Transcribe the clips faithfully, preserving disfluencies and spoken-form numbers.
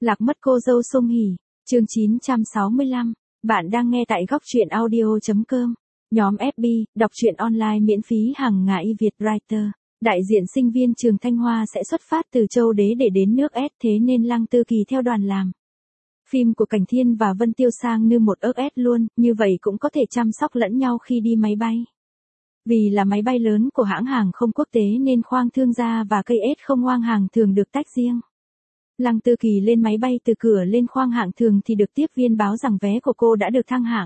Lạc mất cô dâu Song Hỷ, chương chín trăm sáu mươi lăm. Bạn đang nghe tại góc truyện audio chấm com. Nhóm ép bê, đọc truyện online miễn phí hàng ngày Việt Writer. Đại diện sinh viên trường Thanh Hoa sẽ xuất phát từ Châu Đế để đến nước S, thế nên Lăng Tư Kỳ theo đoàn làm phim của Cảnh Thiên và Vân Tiêu sang như một ớt S luôn, như vậy cũng có thể chăm sóc lẫn nhau khi đi máy bay. Vì là máy bay lớn của hãng hàng không quốc tế nên khoang thương gia và cây S không khoang hàng thường được tách riêng. Lăng Tư Kỳ lên máy bay từ cửa lên khoang hạng thường thì được tiếp viên báo rằng vé của cô đã được thăng hạng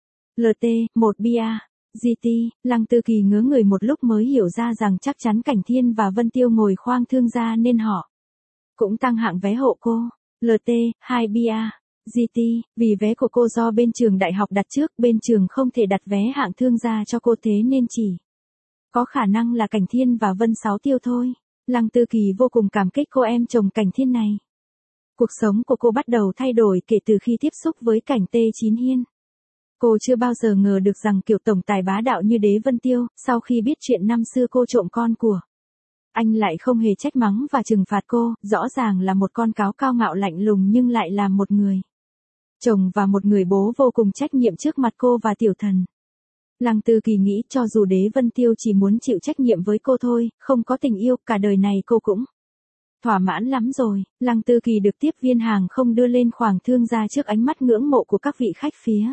L T một B A G T. Lăng Tư Kỳ ngớ người một lúc mới hiểu ra rằng chắc chắn Cảnh Thiên và Vân Tiêu ngồi khoang thương gia nên họ cũng tăng hạng vé hộ cô L T hai B A G T. Vì vé của cô do bên trường đại học đặt trước, bên trường không thể đặt vé hạng thương gia cho cô, thế nên chỉ có khả năng là Cảnh Thiên và Vân Sáu Tiêu thôi. Lăng Tư Kỳ vô cùng cảm kích cô em chồng Cảnh Thiên này. Cuộc sống của cô bắt đầu thay đổi kể từ khi tiếp xúc với Cảnh T Chín Hiên. Cô chưa bao giờ ngờ được rằng kiểu tổng tài bá đạo như Đế Vân Tiêu, sau khi biết chuyện năm xưa cô trộm con của anh lại không hề trách mắng và trừng phạt cô, rõ ràng là một con cáo cao ngạo lạnh lùng nhưng lại là một người chồng và một người bố vô cùng trách nhiệm trước mặt cô và tiểu thần. Lăng Tư Kỳ nghĩ cho dù Đế Vân Tiêu chỉ muốn chịu trách nhiệm với cô thôi, không có tình yêu, cả đời này cô cũng thỏa mãn lắm rồi. Lăng Tư Kỳ được tiếp viên hàng không đưa lên khoang thương gia trước ánh mắt ngưỡng mộ của các vị khách phía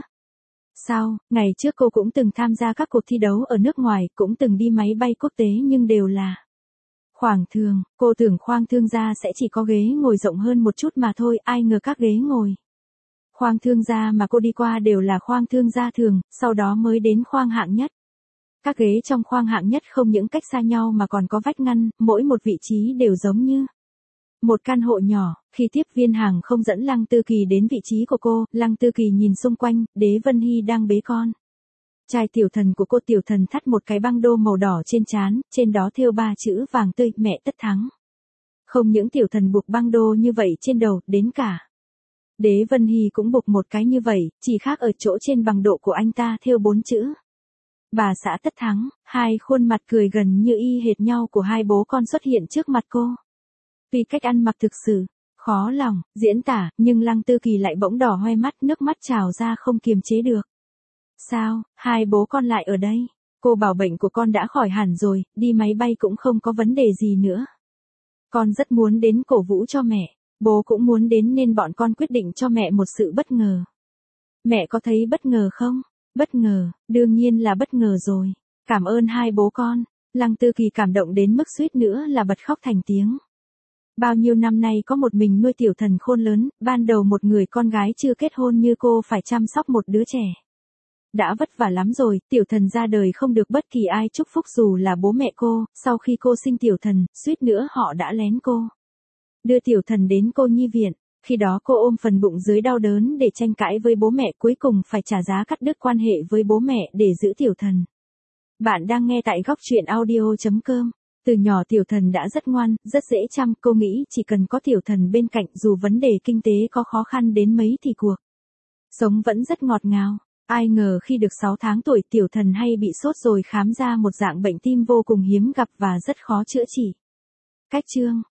sau. Ngày trước cô cũng từng tham gia các cuộc thi đấu ở nước ngoài, cũng từng đi máy bay quốc tế nhưng đều là khoang thường. Cô tưởng khoang thương gia sẽ chỉ có ghế ngồi rộng hơn một chút mà thôi, ai ngờ các ghế ngồi khoang thương gia mà cô đi qua đều là khoang thương gia thường, sau đó mới đến khoang hạng nhất. Các ghế trong khoang hạng nhất không những cách xa nhau mà còn có vách ngăn, mỗi một vị trí đều giống như một căn hộ nhỏ. Khi tiếp viên hàng không dẫn Lăng Tư Kỳ đến vị trí của cô, Lăng Tư Kỳ nhìn xung quanh, Đế Vân Hy đang bế con trai tiểu thần của cô. Tiểu thần thắt một cái băng đô màu đỏ trên trán, trên đó thêu ba chữ vàng tươi, mẹ tất thắng. Không những tiểu thần buộc băng đô như vậy trên đầu, đến cả Đế Vân Hy cũng buộc một cái như vậy, chỉ khác ở chỗ trên bằng độ của anh ta thêu bốn chữ bà xã tất thắng. Hai khuôn mặt cười gần như y hệt nhau của hai bố con xuất hiện trước mặt cô. Vì cách ăn mặc thực sự khó lòng diễn tả, nhưng Lăng Tư Kỳ lại bỗng đỏ hoe mắt, nước mắt trào ra không kiềm chế được. Sao, hai bố con lại ở đây? Cô bảo bệnh của con đã khỏi hẳn rồi, đi máy bay cũng không có vấn đề gì nữa. Con rất muốn đến cổ vũ cho mẹ, bố cũng muốn đến nên bọn con quyết định cho mẹ một sự bất ngờ. Mẹ có thấy bất ngờ không? Bất ngờ, đương nhiên là bất ngờ rồi. Cảm ơn hai bố con. Lăng Tư Kỳ cảm động đến mức suýt nữa là bật khóc thành tiếng. Bao nhiêu năm nay có một mình nuôi tiểu thần khôn lớn, ban đầu một người con gái chưa kết hôn như cô phải chăm sóc một đứa trẻ đã vất vả lắm rồi. Tiểu thần ra đời không được bất kỳ ai chúc phúc dù là bố mẹ cô. Sau khi cô sinh tiểu thần, suýt nữa họ đã lén cô đưa tiểu thần đến cô nhi viện. Khi đó cô ôm phần bụng dưới đau đớn để tranh cãi với bố mẹ, cuối cùng phải trả giá cắt đứt quan hệ với bố mẹ để giữ tiểu thần. Bạn đang nghe tại góc truyện audio chấm com. Từ nhỏ tiểu thần đã rất ngoan, rất dễ chăm, cô nghĩ chỉ cần có tiểu thần bên cạnh, dù vấn đề kinh tế có khó khăn đến mấy thì cuộc sống vẫn rất ngọt ngào. Ai ngờ khi được sáu tháng tuổi, tiểu thần hay bị sốt rồi khám ra một dạng bệnh tim vô cùng hiếm gặp và rất khó chữa trị. Cách chương